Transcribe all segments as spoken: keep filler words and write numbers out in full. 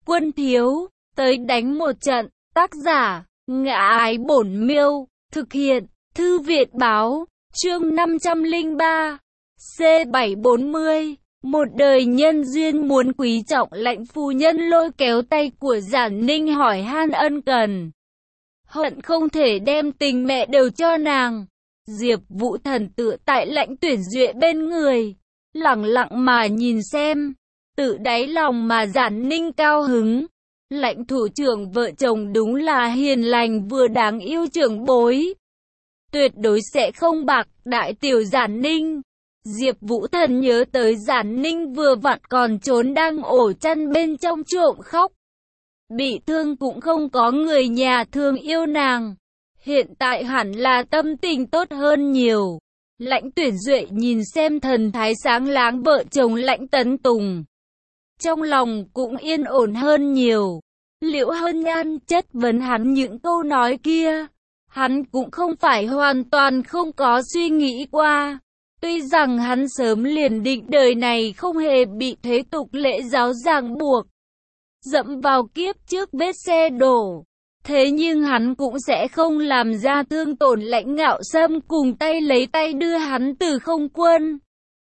Quân thiếu, tới đánh một trận. Tác giả, Ngã Ái Bổn Miêu. Thực hiện, Thư viện Báo. Chương năm trăm lẻ ba. C bảy bốn mươi. Một đời nhân duyên muốn quý trọng. Lãnh phu nhân lôi kéo tay của Giản Ninh hỏi han ân cần. Hận không thể đem tình mẹ đều cho nàng. Diệp Vũ Thần tựa tại Lãnh Tuyển Duệ bên người, lặng lặng mà nhìn xem, tự đáy lòng mà Giản Ninh cao hứng. Lãnh thủ trưởng vợ chồng đúng là hiền lành vừa đáng yêu trưởng bối, tuyệt đối sẽ không bạc đại tiểu Giản Ninh. Diệp Vũ Thần nhớ tới Giản Ninh vừa vặn còn trốn đang ổ chăn bên trong trộm khóc, bị thương cũng không có người nhà thương yêu nàng, hiện tại hẳn là tâm tình tốt hơn nhiều. Lãnh Tuyển Duệ nhìn xem thần thái sáng láng vợ chồng Lãnh Tấn Tùng, trong lòng cũng yên ổn hơn nhiều. Liễu Hân Nhan chất vấn hắn những câu nói kia, hắn cũng không phải hoàn toàn không có suy nghĩ qua. Tuy rằng hắn sớm liền định đời này không hề bị thế tục lễ giáo ràng buộc, dẫm vào kiếp trước vết xe đổ, thế nhưng hắn cũng sẽ không làm ra thương tổn Lãnh Ngạo Sâm cùng tay lấy tay đưa hắn từ không quân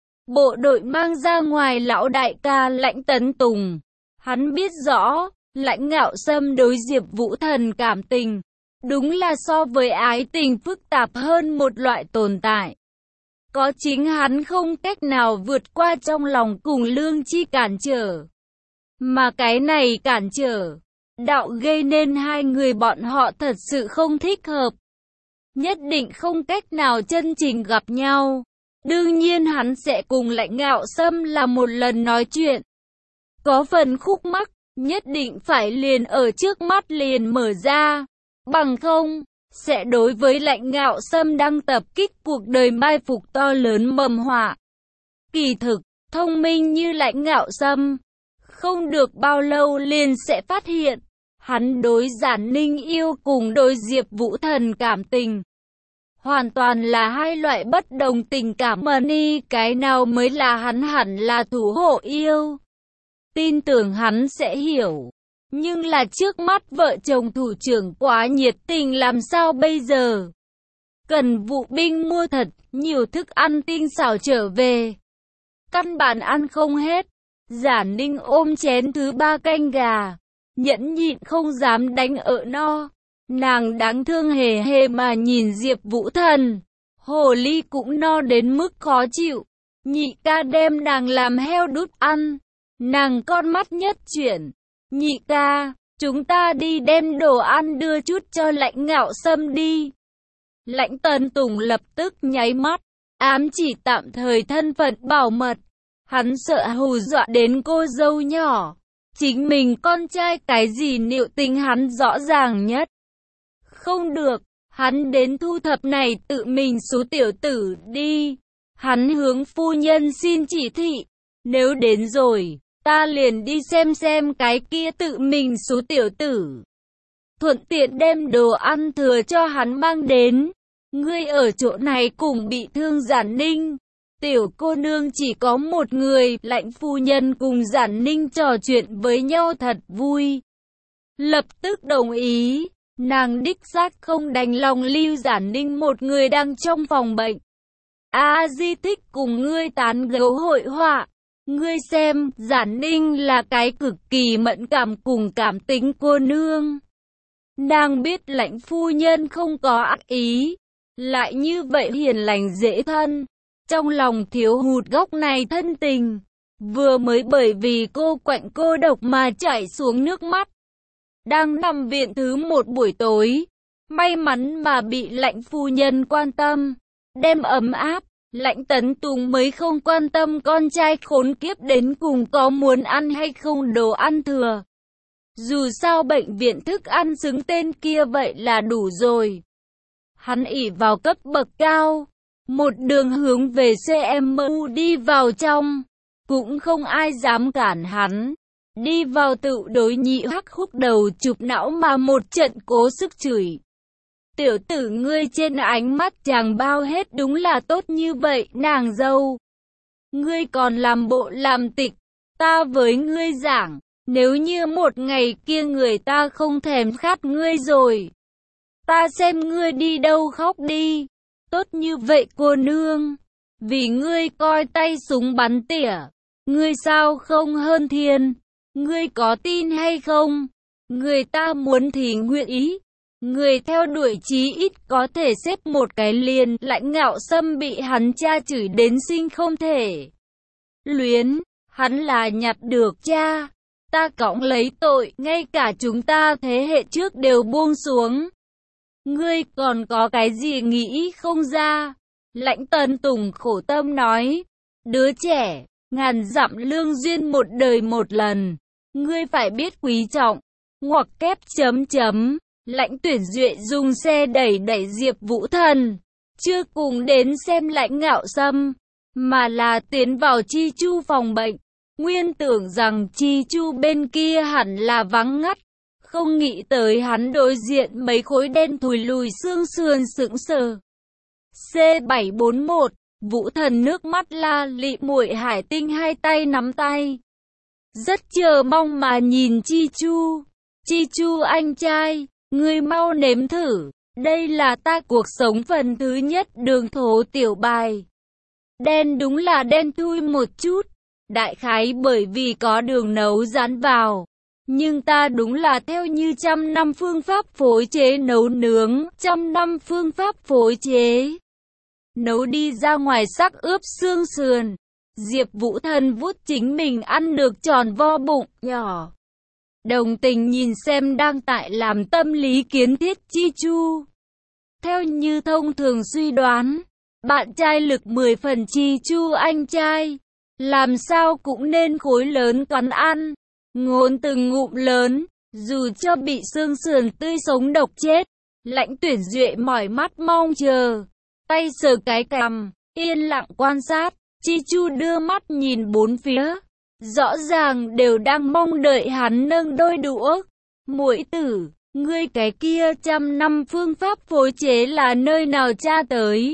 bộ đội mang ra ngoài lão đại ca Lãnh Tấn Tùng. Hắn biết rõ, Lãnh Ngạo Sâm đối Diệp Vũ Thần cảm tình, đúng là so với ái tình phức tạp hơn một loại tồn tại. Có chính hắn không cách nào vượt qua trong lòng cùng lương chi cản trở. Mà cái này cản trở, đạo gây nên hai người bọn họ thật sự không thích hợp. Nhất định không cách nào chân chính gặp nhau. Đương nhiên hắn sẽ cùng Lãnh Ngạo Sâm là một lần nói chuyện. Có phần khúc mắc, nhất định phải liền ở trước mắt liền mở ra. Bằng không, sẽ đối với Lãnh Ngạo Sâm đang tập kích cuộc đời mai phục to lớn mầm họa. Kỳ thực, thông minh như Lãnh Ngạo Sâm, không được bao lâu liền sẽ phát hiện, hắn đối Giản Ninh yêu cùng đối Diệp Vũ Thần cảm tình hoàn toàn là hai loại bất đồng tình cảm. Mà ni cái nào mới là hắn hẳn là thủ hộ yêu. Tin tưởng hắn sẽ hiểu. Nhưng là trước mắt vợ chồng thủ trưởng quá nhiệt tình làm sao bây giờ? Cần vụ binh mua thật nhiều thức ăn tinh xảo trở về, căn bản ăn không hết. Giản Ninh ôm chén thứ ba canh gà, nhẫn nhịn không dám đánh ở no. Nàng đáng thương hề hề mà nhìn Diệp Vũ Thần. Hồ ly cũng no đến mức khó chịu. Nhị ca đem nàng làm heo đút ăn. Nàng con mắt nhất chuyển. Nhị ca, chúng ta đi đem đồ ăn đưa chút cho Lãnh Ngạo Sâm đi. Lãnh Tấn Tùng lập tức nháy mắt, ám chỉ tạm thời thân phận bảo mật. Hắn sợ hù dọa đến cô dâu nhỏ. Chính mình con trai cái gì liệu tình hắn rõ ràng nhất. Không được, hắn đến thu thập này tự mình số tiểu tử đi. Hắn hướng phu nhân xin chỉ thị. Nếu đến rồi, ta liền đi xem xem cái kia tự mình số tiểu tử. Thuận tiện đem đồ ăn thừa cho hắn mang đến. Ngươi ở chỗ này cùng bị thương Giản Ninh. Tiểu cô nương chỉ có một người. Lãnh phu nhân cùng Giản Ninh trò chuyện với nhau thật vui, lập tức đồng ý. Nàng đích xác không đành lòng lưu Giản Ninh một người đang trong phòng bệnh. A Di thích cùng ngươi tán gẫu hội họa. Ngươi xem, Giản Ninh là cái cực kỳ mẫn cảm cùng cảm tính cô nương. Nàng biết Lãnh phu nhân không có ác ý, lại như vậy hiền lành dễ thân, trong lòng thiếu hụt góc này thân tình. Vừa mới bởi vì cô quạnh cô độc mà chảy xuống nước mắt. Đang nằm viện thứ một buổi tối, may mắn mà bị Lãnh phu nhân quan tâm, đem ấm áp. Lãnh Tấn Tùng mới không quan tâm con trai khốn kiếp đến cùng có muốn ăn hay không đồ ăn thừa. Dù sao bệnh viện thức ăn xứng tên kia vậy là đủ rồi. Hắn ỷ vào cấp bậc cao, một đường hướng về xê em u đi vào trong, cũng không ai dám cản hắn. Đi vào tự đối nhị hắc húc đầu chụp não mà một trận cố sức chửi. Tiểu tử ngươi trên ánh mắt chàng bao hết đúng là tốt như vậy, nàng dâu. Ngươi còn làm bộ làm tịch, ta với ngươi giảng, Nếu như một ngày kia người ta không thèm khát ngươi rồi, ta xem ngươi đi đâu khóc đi. Tốt như vậy cô nương, vì ngươi coi tay súng bắn tỉa, ngươi sao không hơn thiên, ngươi có tin hay không? Người ta muốn thì nguyện ý, người theo đuổi chí ít có thể xếp một cái liền. Lãnh Ngạo Sâm bị hắn cha chửi đến sinh không thể luyến, hắn là nhặt được cha, ta cõng lấy tội, ngay cả chúng ta thế hệ trước đều buông xuống. Ngươi còn có cái gì nghĩ không ra? Lãnh Tần Tùng khổ tâm nói, đứa trẻ, ngàn dặm lương duyên một đời một lần, ngươi phải biết quý trọng. Ngoặc kép chấm chấm, Lãnh Tuyển Duệ dùng xe đẩy đẩy Diệp Vũ Thần, chưa cùng đến xem Lãnh Ngạo Sâm, mà là tiến vào Chi Chu phòng bệnh. Nguyên tưởng rằng Chi Chu bên kia hẳn là vắng ngắt, không nghĩ tới hắn đối diện mấy khối đen thùi lùi xương sườn sững sờ. C bảy bốn mốt, Vũ Thần nước mắt la lị, muội Hải Tinh hai tay nắm tay, rất chờ mong mà nhìn Chi Chu. Chi Chu anh trai, ngươi mau nếm thử, đây là ta cuộc sống phần thứ nhất đường thố tiểu bài. Đen đúng là đen thui một chút, đại khái bởi vì có đường nấu dán vào. Nhưng ta đúng là theo như trăm năm phương pháp phối chế nấu nướng, trăm năm phương pháp phối chế nấu đi ra ngoài sắc ướp xương sườn. Diệp Vũ Thần vuốt chính mình ăn được tròn vo bụng nhỏ, đồng tình nhìn xem đang tại làm tâm lý kiến thiết Chi Chu. Theo như thông thường suy đoán, bạn trai lực mười phần Chi Chu anh trai, làm sao cũng nên khối lớn cắn ăn, ngốn từng ngụm lớn, dù cho bị xương sườn tươi sống độc chết. Lãnh Tuyển Duệ mỏi mắt mong chờ, tay sờ cái cằm, yên lặng quan sát. Chi Chu đưa mắt nhìn bốn phía, rõ ràng đều đang mong đợi hắn nâng đôi đũa. Muội tử, ngươi cái kia trăm năm phương pháp phối chế là nơi nào tra tới?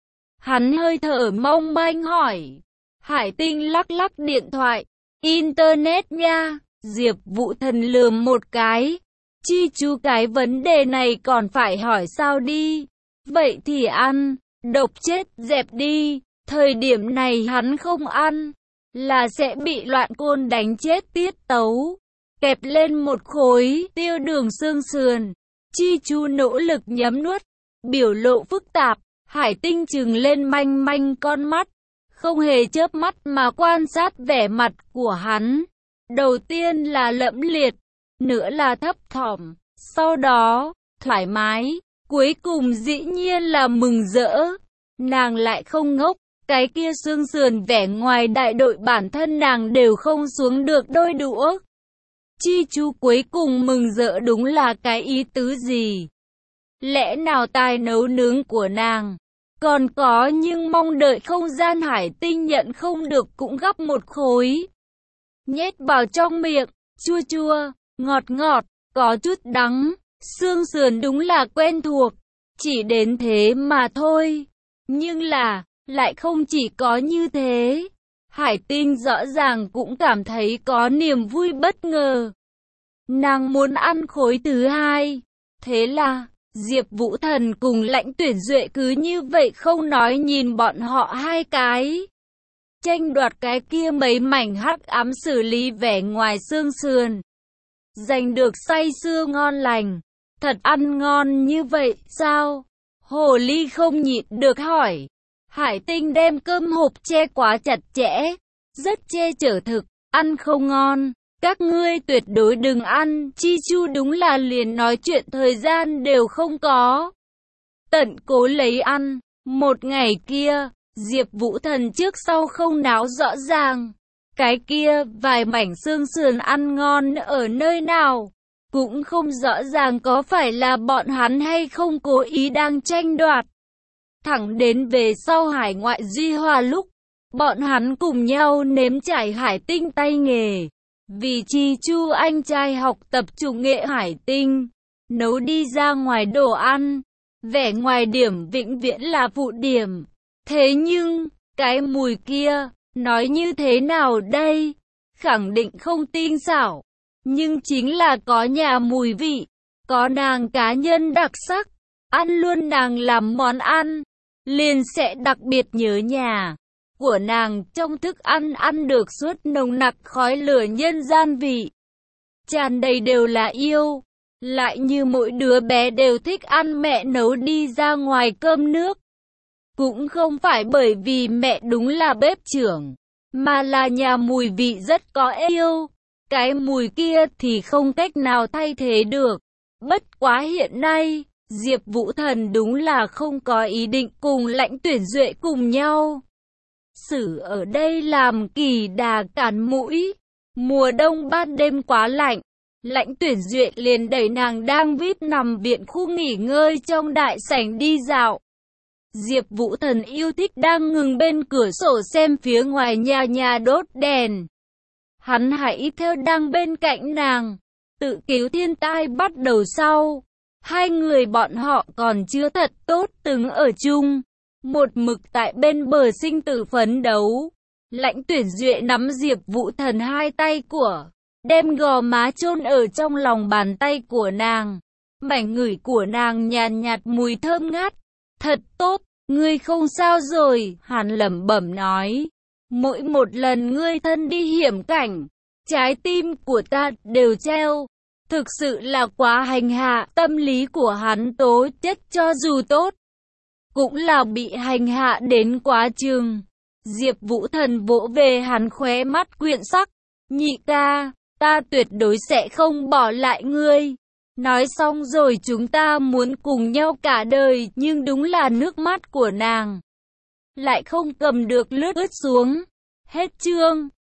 Hắn hơi thở mong manh hỏi. Hải Tinh lắc lắc điện thoại, internet nha. Diệp Vũ Thần lườm một cái. Chi Chu cái vấn đề này còn phải hỏi sao đi? Vậy thì ăn, độc chết dẹp đi. Thời điểm này hắn không ăn, là sẽ bị loạn côn đánh chết tiết tấu. Kẹp lên một khối tiêu đường xương sườn. Chi Chu nỗ lực nhấm nuốt, biểu lộ phức tạp. Hải Tinh trừng lên manh manh con mắt, không hề chớp mắt mà quan sát vẻ mặt của hắn. Đầu tiên là lẫm liệt, nữa là thấp thỏm, sau đó thoải mái, cuối cùng dĩ nhiên là mừng rỡ. Nàng lại không ngốc, cái kia xương sườn vẻ ngoài đại đội bản thân nàng đều không xuống được đôi đũa. Chi Chu cuối cùng mừng rỡ đúng là cái ý tứ gì? Lẽ nào tài nấu nướng của nàng còn có, nhưng mong đợi không gian. Hải Tinh nhận không được cũng gắp một khối, nhét vào trong miệng, chua chua, ngọt ngọt, có chút đắng. Xương sườn đúng là quen thuộc, chỉ đến thế mà thôi. Nhưng là, lại không chỉ có như thế. Hải Tinh rõ ràng cũng cảm thấy có niềm vui bất ngờ. Nàng muốn ăn khối thứ hai. Thế là Diệp Vũ Thần cùng Lãnh Tuyển Duệ cứ như vậy không nói nhìn bọn họ hai cái, tranh đoạt cái kia mấy mảnh hắc ám xử lý vẻ ngoài xương sườn. Giành được say sưa ngon lành. Thật ăn ngon như vậy sao? Hồ Ly không nhịn được hỏi. Hải Tinh đem cơm hộp che quá chặt chẽ, rất che chở thực, ăn không ngon. Các ngươi tuyệt đối đừng ăn. Chi Chu đúng là liền nói chuyện thời gian đều không có, tận cố lấy ăn. Một ngày kia, Diệp Vũ Thần trước sau không náo rõ ràng. Cái kia vài mảnh xương sườn ăn ngon ở nơi nào, cũng không rõ ràng có phải là bọn hắn hay không cố ý đang tranh đoạt. Thẳng đến về sau hải ngoại Duy Hòa lúc, bọn hắn cùng nhau nếm trải Hải Tinh tay nghề. Vì Chi Chu anh trai học tập chủ nghệ Hải Tinh, nấu đi ra ngoài đồ ăn, vẻ ngoài điểm vĩnh viễn là phụ điểm. Thế nhưng, cái mùi kia, nói như thế nào đây? Khẳng định không tinh xảo. nhưng chính là có nhà mùi vị, có nàng cá nhân đặc sắc, ăn luôn nàng làm món ăn, liền sẽ đặc biệt nhớ nhà của nàng. Trong thức ăn ăn được suốt nồng nặc khói lửa nhân gian vị, tràn đầy đều là yêu, lại như mỗi đứa bé đều thích ăn mẹ nấu đi ra ngoài cơm nước. Cũng không phải bởi vì mẹ đúng là bếp trưởng, mà là nhà mùi vị rất có yêu. Cái mùi kia thì không cách nào thay thế được. Bất quá hiện nay, Diệp Vũ Thần đúng là không có ý định cùng Lãnh Tuyển Duệ cùng nhau xử ở đây làm kỳ đà cản mũi. Mùa đông ban đêm quá lạnh, Lãnh Tuyển Duệ liền đẩy nàng đang vip nằm viện khu nghỉ ngơi trong đại sảnh đi dạo. Diệp Vũ Thần yêu thích đang ngừng bên cửa sổ xem phía ngoài nhà nhà đốt đèn. Hắn hãy theo đang bên cạnh nàng, tự cứu thiên tai bắt đầu sau. Hai người bọn họ còn chưa thật tốt từng ở chung, một mực tại bên bờ sinh tử phấn đấu. Lãnh Tuyển Duệ nắm Diệp Vũ Thần hai tay của, đem gò má chôn ở trong lòng bàn tay của nàng. Mảnh ngửi của nàng nhàn nhạt mùi thơm ngát. Thật tốt, ngươi không sao rồi, hắn lẩm bẩm nói. Mỗi một lần ngươi thân đi hiểm cảnh, trái tim của ta đều treo. Thực sự là quá hành hạ, tâm lý của hắn tố chất cho dù tốt, cũng là bị hành hạ đến quá chừng. Diệp Vũ Thần vỗ về hắn khóe mắt quyện sắc. Nhị ca, ta tuyệt đối sẽ không bỏ lại ngươi. Nói xong rồi chúng ta muốn cùng nhau cả đời, nhưng đúng là nước mắt của nàng lại không cầm được lướt ướt xuống. Hết chương.